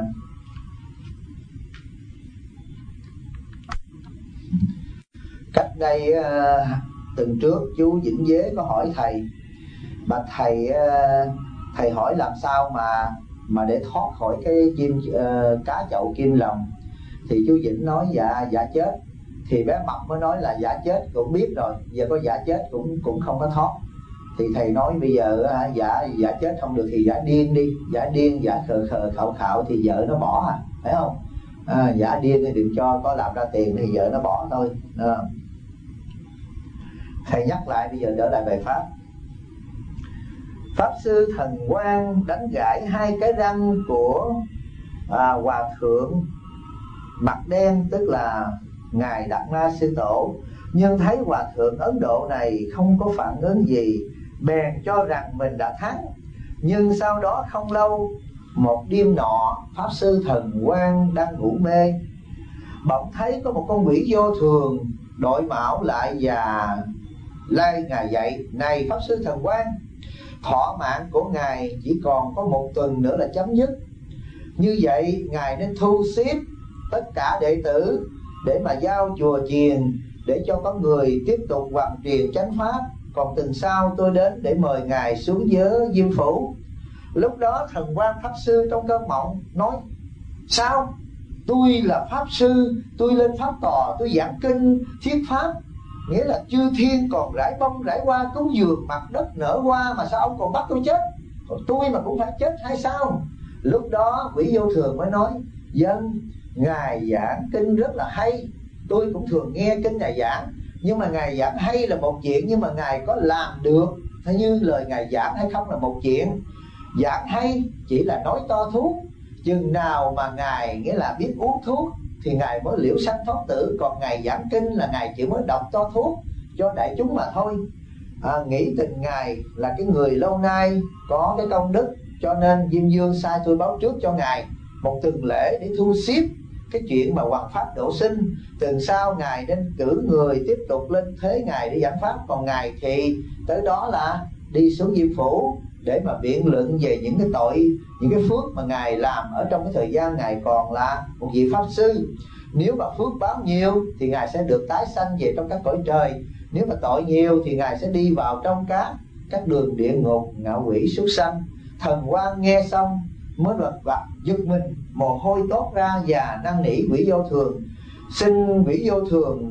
Cách đây tuần trước chú Vĩnh Dế có hỏi thầy: bà thầy hỏi làm sao mà để thoát khỏi cái chim cá chậu kim lòng. Thì chú Vĩnh nói dạ chết. Thì bé Mập mới nói là dạ chết cũng biết rồi, giờ có dạ chết cũng không có thoát. Thì thầy nói bây giờ dạ chết không được thì dạ điên đi. Dạ điên, dạ khờ khạo thì vợ nó bỏ phải không? Dạ điên thì đừng cho có làm ra tiền thì vợ nó bỏ thôi. Thầy nhắc lại bây giờ trở lại bài pháp. Pháp sư Thần Quang đánh gãy 2 cái răng của Hòa thượng mặt đen, tức là ngài Đạt Ma Sư Tổ. Nhưng thấy Hòa thượng Ấn Độ này không có phản ứng gì, bèn cho rằng mình đã thắng. Nhưng sau đó không lâu, một đêm nọ, Pháp sư Thần Quang đang ngủ mê, bỗng thấy có một con quỷ vô thường đội mão lại và lai ngài dậy: "Này Pháp sư Thần Quang, thọ mạng của ngài chỉ còn có 1 tuần nữa là chấm dứt. Như vậy ngài nên thu xếp tất cả đệ tử để mà giao chùa chiền, để cho có người tiếp tục hoàn truyền chánh pháp. Còn tuần sau tôi đến để mời ngài xuống giới Diêm Phủ." Lúc đó Thần Quang Pháp sư trong cơn mộng nói: "Sao? Tôi là Pháp sư, tôi lên Pháp tòa, tôi giảng kinh thuyết pháp, nghĩa là chư thiên còn rải bông rải hoa cúng dường, mặt đất nở hoa, mà sao ông còn bắt tôi chết? Còn tôi mà cũng phải chết hay sao?" Lúc đó quỷ vô thường mới nói: "Dân, ngài giảng kinh rất là hay, tôi cũng thường nghe kinh ngài giảng, nhưng mà ngài giảng hay là một chuyện, nhưng mà ngài có làm được theo như lời ngài giảng hay không là một chuyện. Giảng hay chỉ là nói to thuốc, chừng nào mà ngài nghĩa là biết uống thuốc thì ngài mới liễu sanh thoát tử. Còn ngài giảng kinh là ngài chỉ mới đọc to thuốc cho đại chúng mà thôi. Nghĩ tình ngài là cái người lâu nay có cái công đức, cho nên Diêm Dương sai tôi báo trước cho ngài 1 tuần lễ để thu xếp cái chuyện mà hoàn pháp độ sinh. Tuần sau ngài nên cử người tiếp tục lên thế ngài để giảng pháp, còn ngài thì tới đó là đi xuống Diêm Phủ để mà biện luận về những cái tội, những cái phước mà ngài làm ở trong cái thời gian ngài còn là một vị pháp sư. Nếu mà phước báo nhiều thì ngài sẽ được tái sanh về trong các cõi trời, nếu mà tội nhiều thì ngài sẽ đi vào trong các đường địa ngục, ngạ quỷ, súc sanh." Thần Quang nghe xong mới lật vặt giật mình, mồ hôi toát ra và năn nỉ quỷ vô thường: "Xin quỷ vô thường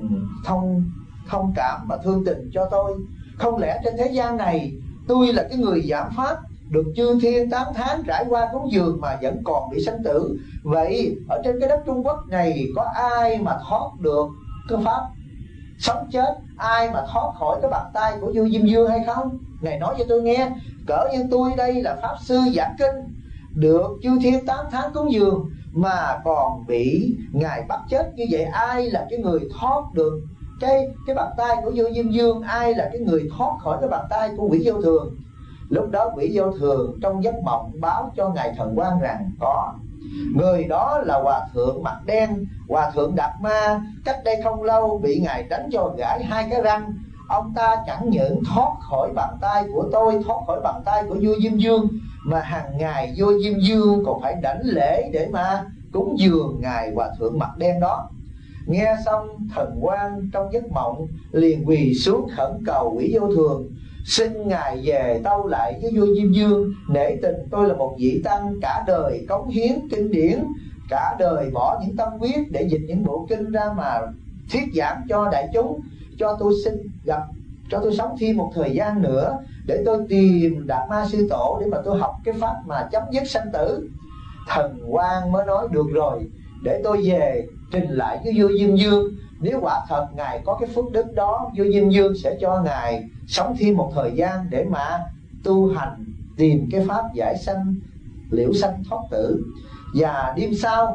thông cảm và thương tình cho tôi. Không lẽ trên thế gian này tôi là cái người giảng pháp được chư thiên tán thán trải qua cúng dường mà vẫn còn bị sanh tử? Vậy ở trên cái đất Trung Quốc này có ai mà thoát được cái pháp sống chết, ai mà thoát khỏi cái bàn tay của vua Diêm Dương hay không? Ngài nói cho tôi nghe, cỡ như tôi đây là pháp sư giảng kinh được chư thiên tán thán cúng dường mà còn bị ngài bắt chết như vậy, ai là cái người thoát được cái bàn tay của vua Diêm Dương? Ai là cái người thoát khỏi cái bàn tay của quỷ vô thường?" Lúc đó quỷ vô thường trong giấc mộng báo cho ngài Thần Quang rằng có người đó là Hòa thượng mặt đen, Hòa thượng Đạt Ma, cách đây không lâu bị ngài đánh cho gãy 2 cái răng. Ông ta chẳng những thoát khỏi bàn tay của tôi, thoát khỏi bàn tay của vua Diêm Dương, mà hàng ngày vua Diêm Dương còn phải đảnh lễ để mà cúng dường ngài Hòa thượng mặt đen đó. Nghe xong Thần Quang trong giấc mộng liền quỳ xuống khẩn cầu quỷ vô thường: "Xin ngài về tâu lại với vua Diêm Dương, nể tình tôi là một vị tăng cả đời cống hiến kinh điển, cả đời bỏ những tâm huyết để dịch những bộ kinh ra mà thuyết giảng cho đại chúng, cho tôi xin gặp, cho tôi sống thêm một thời gian nữa để tôi tìm Đạt Ma Sư Tổ để mà tôi học cái pháp mà chấm dứt sanh tử." Thần Quang mới nói: "Được rồi, để tôi về trình lại với vua Diêm Dương. Nếu quả thật ngài có cái phước đức đó, vua Diêm Dương sẽ cho ngài sống thêm một thời gian để mà tu hành, tìm cái pháp giải sanh, liễu sanh thoát tử." Và đêm sau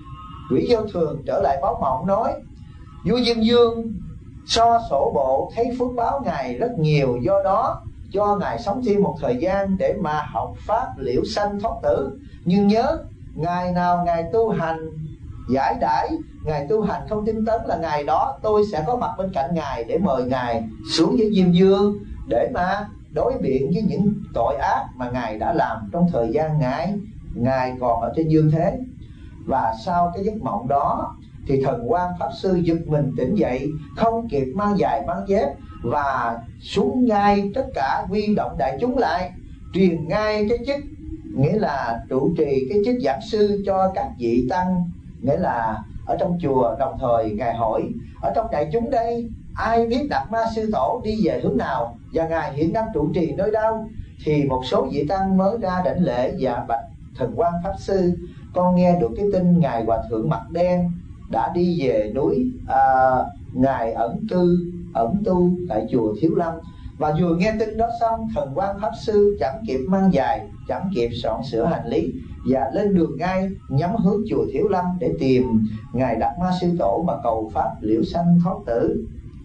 quỷ vô thường trở lại báo mộng nói: "Vua Diêm Dương so sổ bộ thấy phước báo ngài rất nhiều, do đó cho ngài sống thêm một thời gian để mà học pháp liễu sanh thoát tử. Nhưng nhớ, ngày nào ngài tu hành giải đãi, ngài tu hành không tinh tấn là ngày đó tôi sẽ có mặt bên cạnh ngài để mời ngài xuống với Diêm Dương để mà đối biện với những tội ác mà ngài đã làm trong thời gian ngài còn ở trên dương thế." Và sau cái giấc mộng đó thì Thần Quang Pháp Sư giật mình tỉnh dậy, không kịp mang giày mang dép, và xuống ngay tất cả quy động đại chúng lại, truyền ngay cái chức nghĩa là trụ trì cái chức giảng sư cho các vị tăng, nghĩa là ở trong chùa. Đồng thời ngài hỏi: "Ở trong đại chúng đây ai biết Đạt Ma Sư Tổ đi về hướng nào và ngài hiện đang trụ trì nơi đâu?" Thì một số vị tăng mới ra đảnh lễ và bạch Thần Quang Pháp Sư: "Con nghe được cái tin ngài Hòa thượng mặt đen đã đi về núi ngài ẩn tu tại chùa Thiếu Lâm, Và vừa nghe tin đó xong, Thần Quang Pháp Sư chẳng kịp mang giày, chẳng kịp soạn sửa hành lý, và lên đường ngay nhắm hướng chùa Thiểu Lâm để tìm ngài Đạt Ma Sư Tổ mà cầu pháp liễu sanh thoát tử.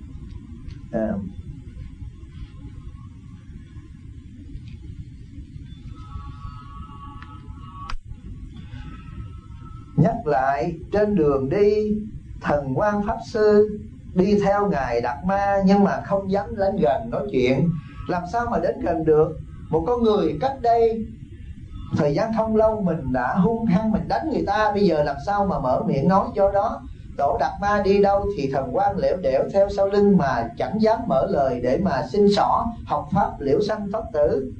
Nhắc lại, trên đường đi, Thần Quang Pháp Sư đi theo ngài Đạt Ma nhưng mà không dám đến gần nói chuyện. Làm sao mà đến gần được? Một con người cách đây thời gian không lâu mình đã hung hăng mình đánh người ta, bây giờ làm sao mà mở miệng nói cho đó. Tổ Đạt Ma đi đâu thì Thần Quang lẻo đẻo theo sau lưng mà chẳng dám mở lời để mà xin xỏ học pháp liễu sanh thoát tử.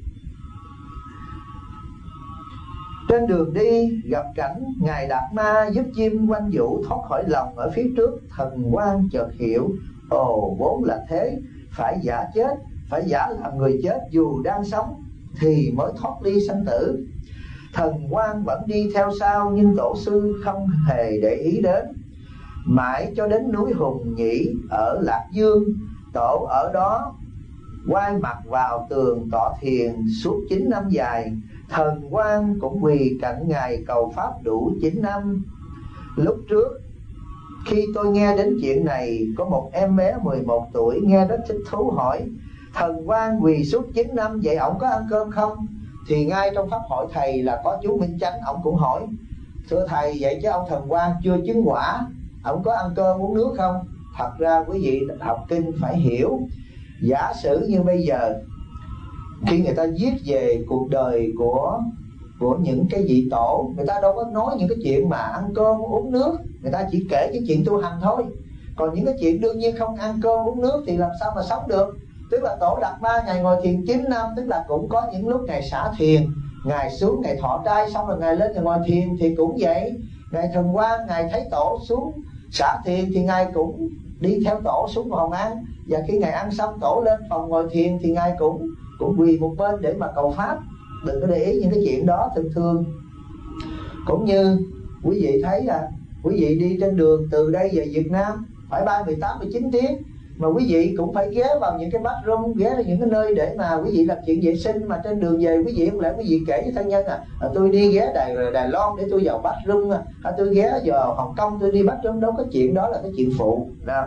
Trên đường đi gặp cảnh ngài Đạt Ma giúp chim quanh vũ thoát khỏi lòng ở phía trước. Thần Quang chợt hiểu, ồ vốn là thế, phải giả chết, phải giả làm người chết dù đang sống thì mới thoát ly sanh tử. Thần Quang vẫn đi theo sau nhưng tổ sư không hề để ý đến. Mãi cho đến núi Hùng Nhĩ ở Lạc Dương, tổ ở đó quay mặt vào tường tọa thiền suốt 9 năm dài. Thần Quang cũng quỳ cạnh ngài cầu pháp đủ 9 năm. Lúc trước khi tôi nghe đến chuyện này, có một em bé 11 tuổi nghe rất thích thú hỏi: Thần Quang quỳ suốt 9 năm, vậy ổng có ăn cơm không? Thì ngay trong pháp hội thầy là có chú Minh Chánh, ổng cũng hỏi: thưa thầy, vậy chứ ông Thần Quang chưa chứng quả, ổng có ăn cơm uống nước không? Thật ra quý vị học kinh phải hiểu, giả sử như bây giờ khi người ta viết về cuộc đời của những cái vị tổ, người ta đâu có nói những cái chuyện mà ăn cơm uống nước, người ta chỉ kể cái chuyện tu hành thôi. Còn những cái chuyện đương nhiên không ăn cơm uống nước thì làm sao mà sống được. Tức là tổ Đạt Ma ngài ngồi thiền 9 năm, tức là cũng có những lúc ngài xả thiền, ngài xuống ngài thọ trai xong rồi ngài lên ngài ngồi thiền thì cũng vậy. Ngài Thần Quang ngài thấy tổ xuống xả thiền thì ngài cũng đi theo tổ xuống phòng ăn, và khi ngài ăn xong tổ lên phòng ngồi thiền thì ngài cũng quỳ một bên để mà cầu pháp. Đừng có để ý những cái chuyện đó. Thường thường cũng như quý vị thấy là quý vị đi trên đường từ đây về Việt Nam phải bay 18-19 tiếng, mà quý vị cũng phải ghé vào những cái bathroom, ghé vào những cái nơi để mà quý vị làm chuyện vệ sinh. Mà trên đường về quý vị không lẽ quý vị kể với thân nhân tôi đi ghé Đài Loan để tôi vào bathroom, tôi ghé vào Hồng Kông tôi đi bathroom? Đâu có chuyện đó, là cái chuyện phụ đó.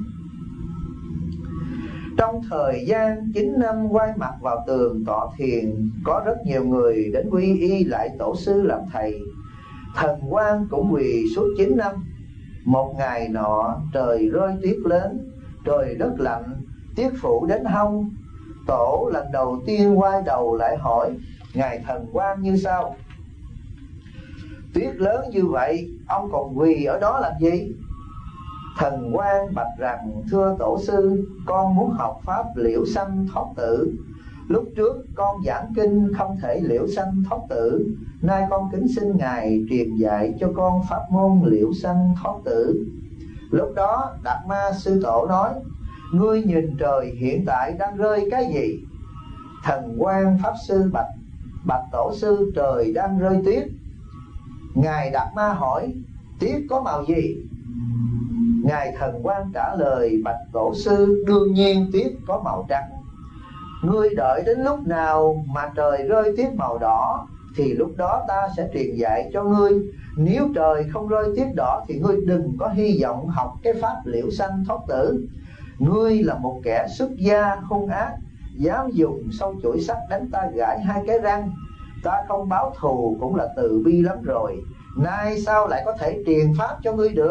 Trong thời gian 9 năm quay mặt vào tường tọa thiền, có rất nhiều người đến quy y lại tổ sư làm thầy. Thần Quang cũng quỳ suốt 9 năm. Một ngày nọ trời rơi tuyết lớn, trời đất lạnh, tuyết phủ đến hông. Tổ lần đầu tiên quay đầu lại hỏi ngài Thần Quang như sau: tuyết lớn như vậy, ông còn quỳ ở đó làm gì? Thần Quang bạch rằng: thưa tổ sư, con muốn học pháp liễu sanh thoát tử. Lúc trước con giảng kinh không thể liễu sanh thoát tử, nay con kính xin ngài truyền dạy cho con pháp môn liễu sanh thoát tử. Lúc đó Đạt Ma Sư Tổ nói: ngươi nhìn trời hiện tại đang rơi cái gì? Thần Quang Pháp Sư bạch tổ sư: trời đang rơi tuyết. Ngài Đạt Ma hỏi: tuyết có màu gì? Ngài Thần Quang trả lời: bạch tổ sư, đương nhiên tuyết có màu trắng. Ngươi đợi đến lúc nào mà trời rơi tuyết màu đỏ thì lúc đó ta sẽ truyền dạy cho ngươi. Nếu trời không rơi tuyết đỏ thì ngươi đừng có hy vọng học cái pháp liễu sanh thoát tử. Ngươi là một kẻ xuất gia hung ác, dám dùng sâu chổi sắt đánh ta gãy 2 cái răng. Ta không báo thù cũng là từ bi lắm rồi, nay sao lại có thể truyền pháp cho ngươi được?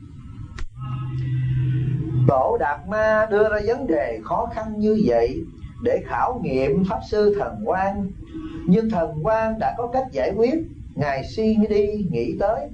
Tổ Đạt Ma đưa ra vấn đề khó khăn như vậy để khảo nghiệm Pháp Sư Thần Quang. Nhưng Thần Quang đã có cách giải quyết. Ngài suy đi nghĩ tới,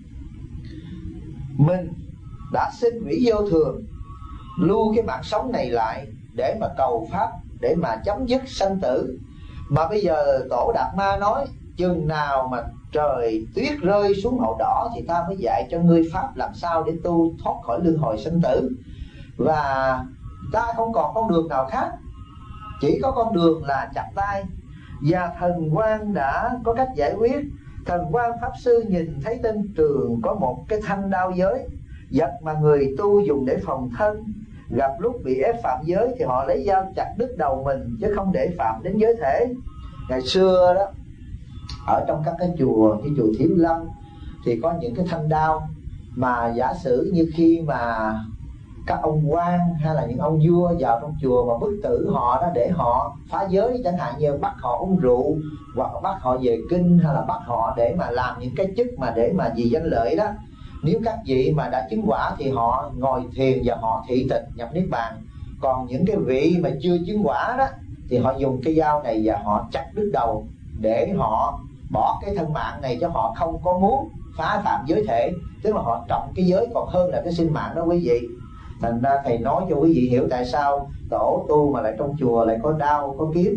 mình đã xin hủy vô thường, lưu cái mạng sống này lại để mà cầu pháp, để mà chấm dứt sanh tử. Mà bây giờ tổ Đạt Ma nói chừng nào mà trời tuyết rơi xuống màu đỏ thì ta mới dạy cho ngươi pháp làm sao để tu thoát khỏi luân hồi sanh tử. Và ta không còn con đường nào khác, chỉ có con đường là chặt tay. Và Thần Quang đã có cách giải quyết. Thần Quang Pháp Sư nhìn thấy trên trường có một cái thanh đao giới, vật mà người tu dùng để phòng thân. gặp lúc bị ép phạm giới thì họ lấy dao chặt đứt đầu mình, chứ không để phạm đến giới thể. Ngày xưa đó, ở trong các cái chùa như chùa Thiếu Lâm thì có những cái thanh đao mà giả sử như khi mà các ông quan hay là những ông vua vào trong chùa mà bức tử họ đó để họ phá giới, chẳng hạn như bắt họ uống rượu, hoặc bắt họ về kinh, hay là bắt họ để mà làm những cái chức mà để mà vì danh lợi đó. Nếu các vị mà đã chứng quả thì họ ngồi thiền và họ thị tịch nhập niết bàn. Còn những cái vị mà chưa chứng quả đó thì họ dùng cái dao này và họ chặt đứt đầu để họ bỏ cái thân mạng này, cho họ không có muốn phá phạm giới thể. Tức là họ trọng cái giới còn hơn là cái sinh mạng đó quý vị. Thành ra thầy nói cho quý vị hiểu tại sao tổ tu mà lại trong chùa lại có đao có kiếm.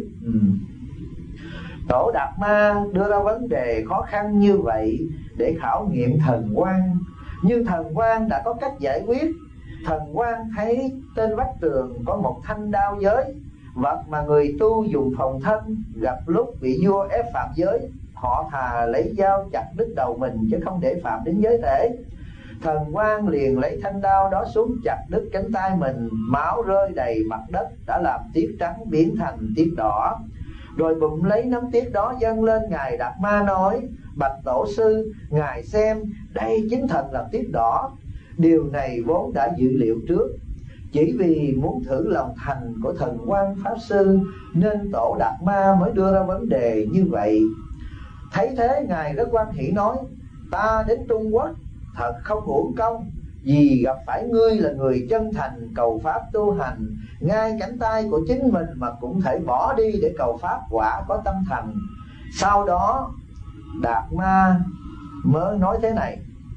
Tổ Đạt Ma đưa ra vấn đề khó khăn như vậy để khảo nghiệm thần quan. Nhưng thần quan đã có cách giải quyết. Thần quan thấy trên vách tường có một thanh đao giới, vật mà người tu dùng phòng thân. Gặp lúc bị vua ép phạm giới, họ thà lấy dao chặt đứt đầu mình, chứ không để phạm đến giới thể. Thần quan liền lấy thanh đao đó xuống chặt đứt cánh tay mình. Máu rơi đầy mặt đất, đã làm tiết trắng biến thành tiết đỏ. Rồi bụm lấy nắm tiết đó dâng lên Ngài Đạt Ma nói: bạch tổ sư, ngài xem, đây chính thật là tiết đỏ. Điều này vốn đã dự liệu trước, chỉ vì muốn thử lòng thành của thần quan pháp sư nên tổ Đạt Ma mới đưa ra vấn đề như vậy. Thấy thế, ngài rất hoan hỉ nói: ta đến Trung Quốc thật không uổng công, vì gặp phải ngươi là người chân thành cầu pháp tu hành. Ngay cánh tay của chính mình mà cũng thể bỏ đi để cầu pháp, quả có tâm thành. Sau đó Đạt Ma mới nói thế này: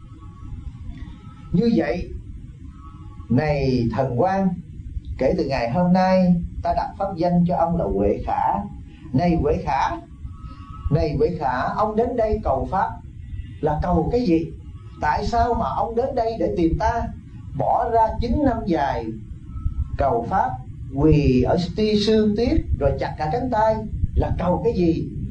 như vậy này thần quan, kể từ ngày hôm nay ta đặt pháp danh cho ông là Huệ Khả. Này Huệ Khả, này Huệ Khả, ông đến đây cầu pháp là cầu cái gì? Tại sao mà ông đến đây để tìm ta, bỏ ra 9 năm dài cầu pháp, quỳ ở ti sương tiết rồi chặt cả cánh tay, là cầu cái gì?